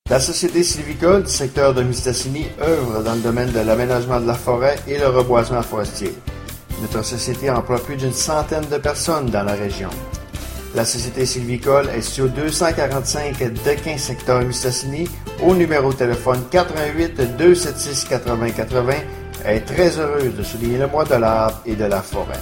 La Société sylvicole du secteur de Mistassini œuvre dans le domaine de l'aménagement de la forêt et le reboisement forestier. Notre société emploie plus d'une centaine de personnes dans la région. La Société sylvicole est située au 245 Dequin, secteur Mistassini, au numéro de téléphone 88 276 80 80, est très heureuse de souligner le mois de l'arbre et de la forêt.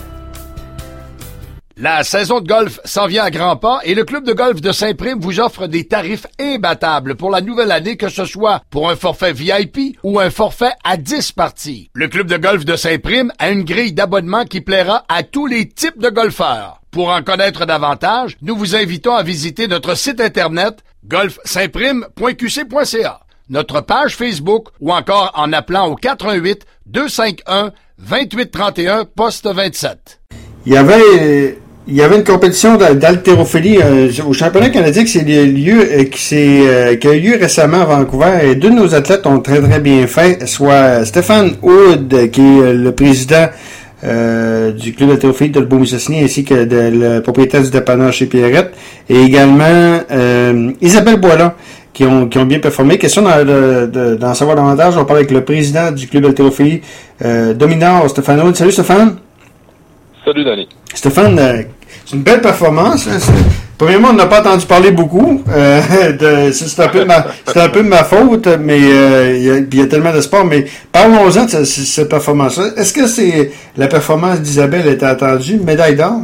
La saison de golf s'en vient à grands pas et le club de golf de Saint-Prime vous offre des tarifs imbattables pour la nouvelle année, que ce soit pour un forfait VIP ou un forfait à 10 parties. Le club de golf de Saint-Prime a une grille d'abonnement qui plaira à tous les types de golfeurs. Pour en connaître davantage, nous vous invitons à visiter notre site internet golfsaintprime.qc.ca, notre page Facebook ou encore en appelant au 418 251 2831 poste 27. Il y avait une compétition d'haltérophilie au championnat canadien qui a eu lieu récemment à Vancouver, et deux de nos athlètes ont très très bien fait, soit Stéphane Hood, qui est le président du club d'haltérophilie de Beaumont-Mistassini, ainsi que le propriétaire du dépanneur chez Pierrette, et également Isabelle Boileau, qui ont bien performé. Question d'en savoir davantage, on parle avec le président du club d'haltérophilie, Dominor Stéphane Hood. Salut Stéphane. Salut Danny. Stéphane, c'est une belle performance. Hein. Premièrement, on n'a pas entendu parler beaucoup. C'est un peu de ma faute, mais il y a tellement de sport. Mais parlons-en de cette performance-là. Est-ce que c'est la performance d'Isabelle était attendue, médaille d'or?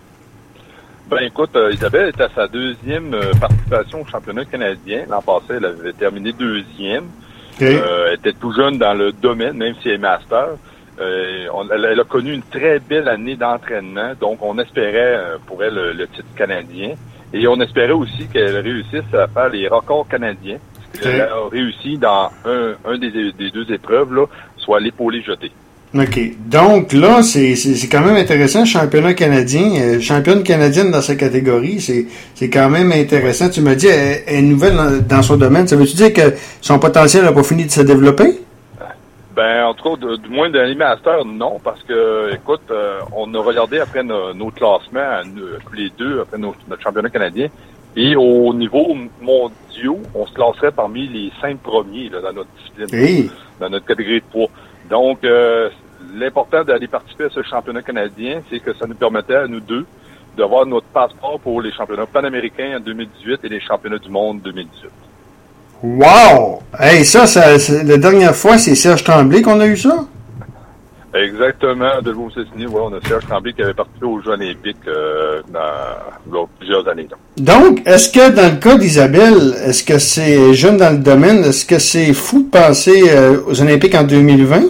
Ben écoute, Isabelle était à sa deuxième participation au championnat canadien. L'an passé, elle avait terminé deuxième. Okay. Elle était tout jeune dans le domaine, même si elle est master. Elle a connu une très belle année d'entraînement, donc on espérait pour elle le titre canadien, et on espérait aussi qu'elle réussisse à faire les records canadiens. Elle a réussi dans un des deux épreuves, là, soit l'épaulé jeté. OK. Donc là, c'est quand même intéressant, championnat canadien, championne canadienne dans sa catégorie, c'est quand même intéressant. Tu m'as dit, elle est nouvelle dans son domaine. Ça veut-tu dire que son potentiel n'a pas fini de se développer? Ben, en tout cas, du moins de l'année master, non, parce que, écoute, on a regardé après nos classements, tous les deux, après notre championnat canadien, et au niveau mondial, on se classerait parmi les 5 premiers là, dans notre discipline, dans notre catégorie de poids. Donc, l'important d'aller participer à ce championnat canadien, c'est que ça nous permettait à nous deux d'avoir notre passeport pour les championnats panaméricains en 2018 et les championnats du monde 2018. Wow! Hey, la dernière fois, c'est Serge Tremblay qu'on a eu ça? Exactement, de Beaumont-Mistassini, ouais, on a Serge Tremblay qui avait participé aux Jeux olympiques dans plusieurs années. Donc, est-ce que dans le cas d'Isabelle, est-ce que c'est jeune dans le domaine, est-ce que c'est fou de penser aux Olympiques en 2020?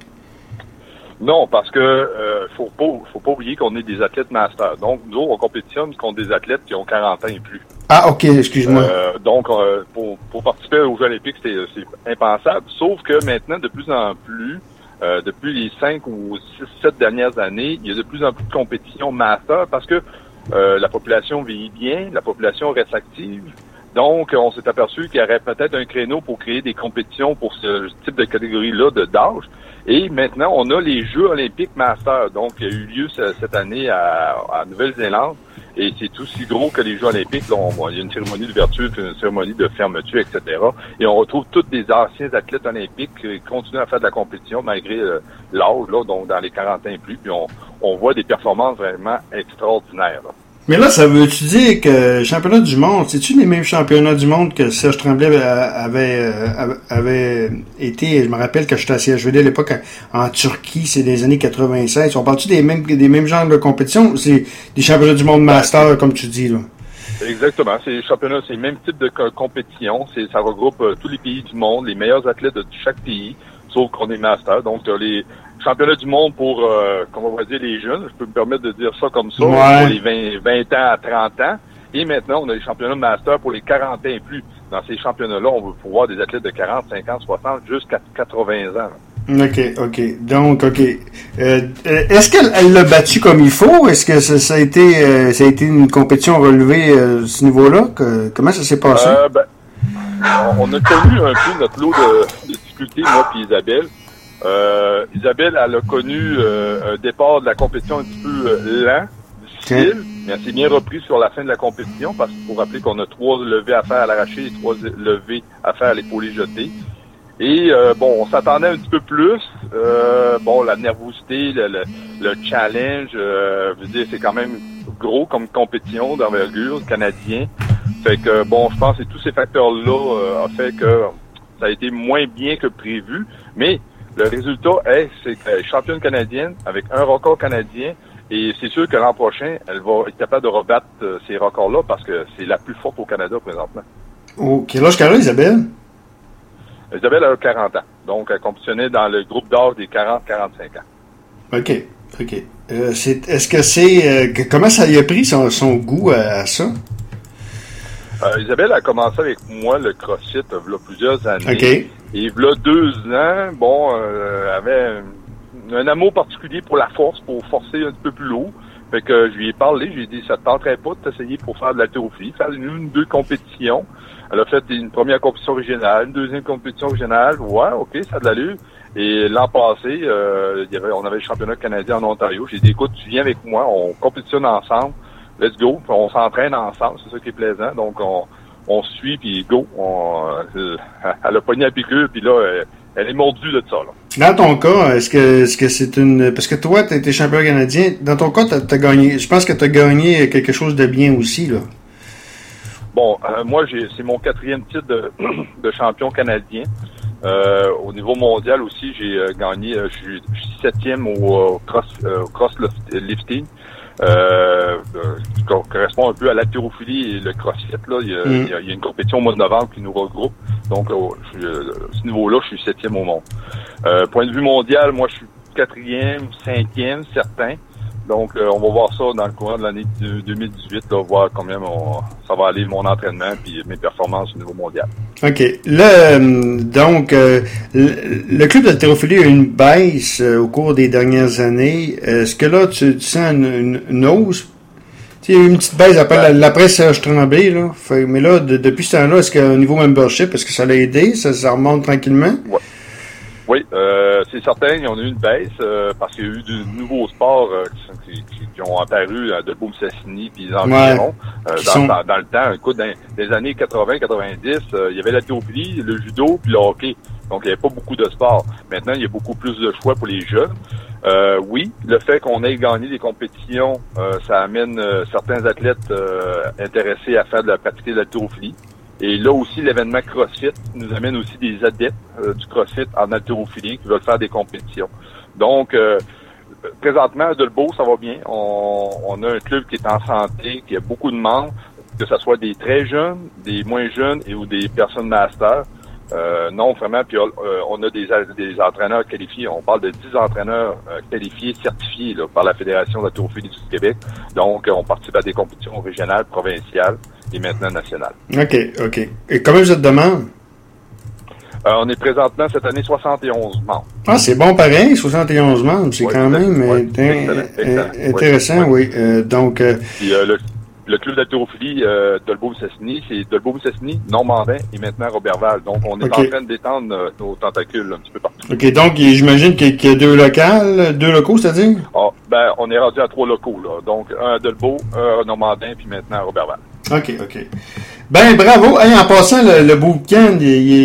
Non, parce que faut pas oublier qu'on est des athlètes masters. Donc, nous, on compétitionne contre des athlètes qui ont 40 ans et plus. Ah, OK, excuse-moi. Donc, pour participer aux Jeux olympiques, c'est impensable. Sauf que maintenant, de plus en plus, depuis les 5 ou 7 dernières années, il y a de plus en plus de compétitions master parce que la population vieillit bien, la population reste active. Donc, on s'est aperçu qu'il y aurait peut-être un créneau pour créer des compétitions pour ce type de catégorie-là d'âge. Et maintenant, on a les Jeux olympiques master. Donc, il y a eu lieu cette année à Nouvelle-Zélande. Et c'est aussi gros que les Jeux olympiques. Là, il y a une cérémonie d'ouverture, une cérémonie de fermeture, etc. Et on retrouve tous des anciens athlètes olympiques qui continuent à faire de la compétition malgré l'âge, là, donc dans les 40 ans et plus. Puis on voit des performances vraiment extraordinaires. Là. Mais là, ça veut-tu dire que le championnat du monde, c'est-tu les mêmes championnats du monde que Serge Tremblay avait été? Je me rappelle que j'étais à CHVD à l'époque en Turquie, c'est des années 96. On parle-tu des mêmes genres de compétitions ou c'est des championnats du monde master, comme tu dis, là? Exactement. C'est le même type de compétition. Ça regroupe tous les pays du monde, les meilleurs athlètes de chaque pays, sauf qu'on est master. Donc, les championnats du monde pour, comment on va dire, les jeunes, je peux me permettre de dire ça comme ça, pour les 20 ans à 30 ans. Et maintenant, on a les championnats master pour les 40 ans et plus. Dans ces championnats-là, on veut pouvoir des athlètes de 40, 50, 60, jusqu'à 80 ans. OK. Donc, OK. Est-ce qu'elle l'a battu comme il faut? Est-ce que ça a été une compétition relevée à ce niveau-là? Comment ça s'est passé? On a connu un peu notre lot de difficultés, moi puis Isabelle. Isabelle, elle a connu un départ de la compétition un petit peu lent, difficile. Mais elle s'est bien reprise sur la fin de la compétition parce qu'il faut rappeler qu'on a 3 levées à faire à l'arraché et 3 levées à faire à l'épaulé jeté. Et on s'attendait un petit peu plus. La nervosité, le challenge, je veux dire, c'est quand même gros comme compétition d'envergure canadien. Fait que je pense que tous ces facteurs-là ont fait que ça a été moins bien que prévu. Mais le résultat c'est qu'elle est championne canadienne avec un record canadien. Et c'est sûr que l'an prochain, elle va être capable de rebattre ces records-là parce que c'est la plus forte au Canada présentement. Oh, quel âge qu'elle a, Isabelle? Isabelle a 40 ans. Donc, elle compétitionnait dans le groupe d'âge des 40-45 ans. OK. Est-ce que c'est... comment ça y a pris son goût à ça? Isabelle a commencé avec moi le CrossFit il y a plusieurs années. OK. Et il y a 2 ans, elle avait un amour particulier pour la force, pour forcer un peu plus lourd. Fait que je lui ai parlé, je lui ai dit, ça te tenterait pas de t'essayer pour faire de l'haltérophilie, faire une 2 compétitions. Elle a fait une première compétition régionale, une deuxième compétition régionale. Ouais, OK, ça a de l'allure. Et l'an passé, on avait le championnat canadien en Ontario. J'ai dit, écoute, tu viens avec moi, on compétitionne ensemble. Let's go. Puis on s'entraîne ensemble, c'est ça qui est plaisant. Donc, on se suit, puis go. Elle a pogné la piqûre, puis là, elle est mordue de ça, là. Dans ton cas, est-ce que c'est une... Parce que toi, tu as été champion canadien. Dans ton cas, t'as gagné... Je pense que tu as gagné quelque chose de bien aussi, là. Bon, moi, c'est mon 4e titre de champion canadien. Au niveau mondial aussi, j'ai gagné... je suis 7e au cross lifting. Qui correspond un peu à l'haltérophilie et le CrossFit. Là. Il y a une compétition au mois de novembre qui nous regroupe. Donc, à ce niveau-là, je suis 7e au monde. Point de vue mondial, moi, je suis 4e, 5e, certain. Donc, on va voir ça dans le courant de l'année 2018, là, voir combien ça va aller mon entraînement puis mes performances au niveau mondial. OK. Là, donc, le club d'haltérophilie a eu une baisse au cours des dernières années. Est-ce que là, tu sens une hausse? Il y a eu une petite baisse après l'après Serge Tremblay, là. Mais là, depuis ce temps-là, est-ce qu'au niveau membership, est-ce que ça l'a aidé? Ça remonte tranquillement? Ouais. Oui, c'est certain, il y en a eu une baisse parce qu'il y a eu de nouveaux sports qui ont apparu à Dolbeau-Mistassini puis les environs. Dans le temps, écoute, dans les années 80-90, il y avait l'haltérophilie, le judo puis le hockey. Donc, il n'y avait pas beaucoup de sports. Maintenant, il y a beaucoup plus de choix pour les jeunes. Oui, le fait qu'on ait gagné des compétitions, ça amène certains athlètes intéressés à faire pratiquer de l'haltérophilie. Et là aussi, l'événement CrossFit nous amène aussi des adeptes du CrossFit en haltérophilie qui veulent faire des compétitions. Donc, présentement, à Dolbeau, ça va bien. On a un club qui est en santé, qui a beaucoup de membres, que ce soit des très jeunes, des moins jeunes ou des personnes masters. Non, vraiment, puis on a des entraîneurs qualifiés. On parle de 10 entraîneurs qualifiés, certifiés là, par la Fédération d'haltérophilie du Québec. Donc, on participe à des compétitions régionales, provinciales et maintenant nationales. OK. Et combien vous êtes de membres? On est présentement, cette année, 71 membres. Ah, c'est bon pareil, 71 membres. C'est quand même excellent. Intéressant, oui. Donc... Puis, le club d'haltérophilie Dolbeau-Mistassini, c'est Dolbeau-Mistassini, Normandin et maintenant Roberval. Donc, on est en train de détendre nos tentacules un petit peu partout. OK, donc j'imagine qu'il y a 2 locaux, c'est-à-dire? Ah, on est rendu à 3 locaux, là. Donc, un à Dolbeau, un à Normandin, puis maintenant à Roberval. OK. Ben, bravo. Hey, en passant, le bootcamp,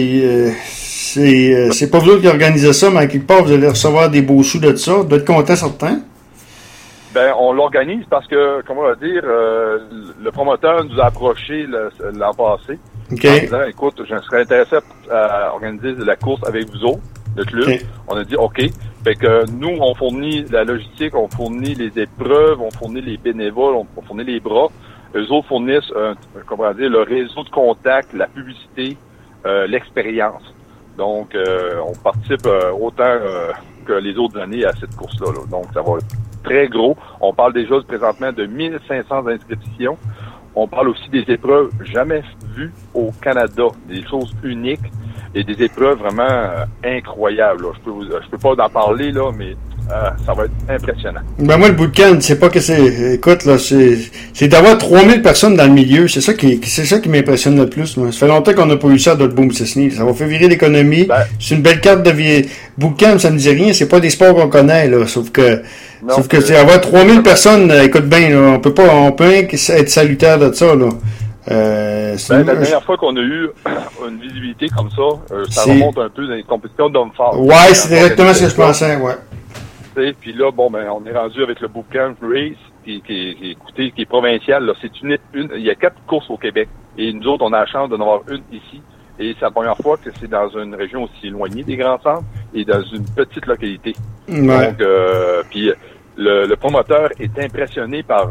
c'est pas vous qui organisez ça, mais à quelque part, vous allez recevoir des beaux sous de ça. Vous doit être content, certain. Ben, on l'organise parce que, comment on va dire, le promoteur nous a approché l'an passé. OK. En disant, écoute, je serais intéressé à organiser la course avec vous autres, le club. Okay. On a dit, OK. Fait que nous, on fournit la logistique, on fournit les épreuves, on fournit les bénévoles, on fournit les bras. Eux autres fournissent, comment on va dire, le réseau de contact, la publicité, l'expérience. Donc, on participe autant que les autres années à cette course-là. Là. Donc, ça va être très gros. On parle déjà présentement de 1500 inscriptions. On parle aussi des épreuves jamais vues au Canada, des choses uniques et des épreuves vraiment incroyables. Là. Je peux pas en parler là, mais ça va être impressionnant. Ben moi, le bootcamp, c'est pas que c'est... Écoute, là, c'est d'avoir 3000 personnes dans le milieu. C'est ça qui m'impressionne le plus. Moi. Ça fait longtemps qu'on n'a pas eu ça à Dolbeau-Mistassini. Ça va faire virer l'économie. C'est une belle carte de vie. Bootcamp, ça me dit rien. C'est pas des sports qu'on connaît, là. Sauf que c'est avoir 3000 personnes. Écoute bien, là, on peut être salutaire de ça, là. La dernière fois qu'on a eu une visibilité comme ça remonte un peu dans les compétitions d'hommes forts. Ouais, c'est directement ce que je pensais, ouais. Puis là, on est rendu avec le Bootcamp Race, qui est provincial. Là, il y a 4 courses au Québec. Et nous autres, on a la chance d'en avoir une ici. Et c'est la première fois que c'est dans une région aussi éloignée des grands centres et dans une petite localité. Ouais. Donc, puis le promoteur est impressionné par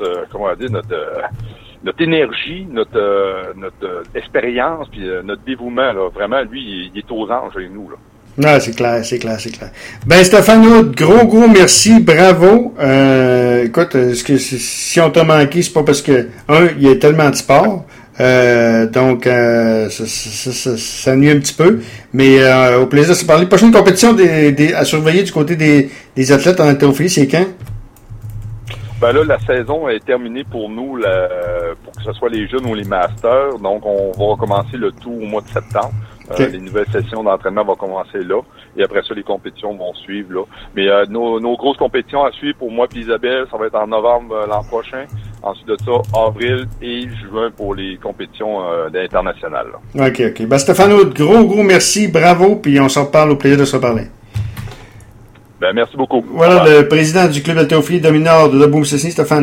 notre énergie, notre expérience, puis notre dévouement. Là. Vraiment, lui, il est aux anges avec nous. Là. Non, c'est clair. Ben, Stéphane, gros merci, bravo. Écoute, si on t'a manqué, c'est pas parce que, il y a tellement de sport. Donc, ça nuit un petit peu. Mais, au plaisir de se parler. Prochaine compétition à surveiller du côté des athlètes en haltérophilie, c'est quand? Ben là, la saison est terminée pour nous, pour que ce soit les jeunes ou les masters. Donc, on va recommencer le tout au mois de septembre. Okay. Les nouvelles sessions d'entraînement vont commencer là. Et après ça, les compétitions vont suivre là. Mais nos grosses compétitions à suivre pour moi et Isabelle, ça va être en novembre l'an prochain. Ensuite de ça, avril et juin pour les compétitions internationales. Là. OK. Ben, Stéphano, gros merci, bravo, puis on s'en reparle, au plaisir de se reparler. Ben, merci beaucoup. Voilà le président du club d'haltérophilie domineur de Dolbeau-Mistassini, Stéphane.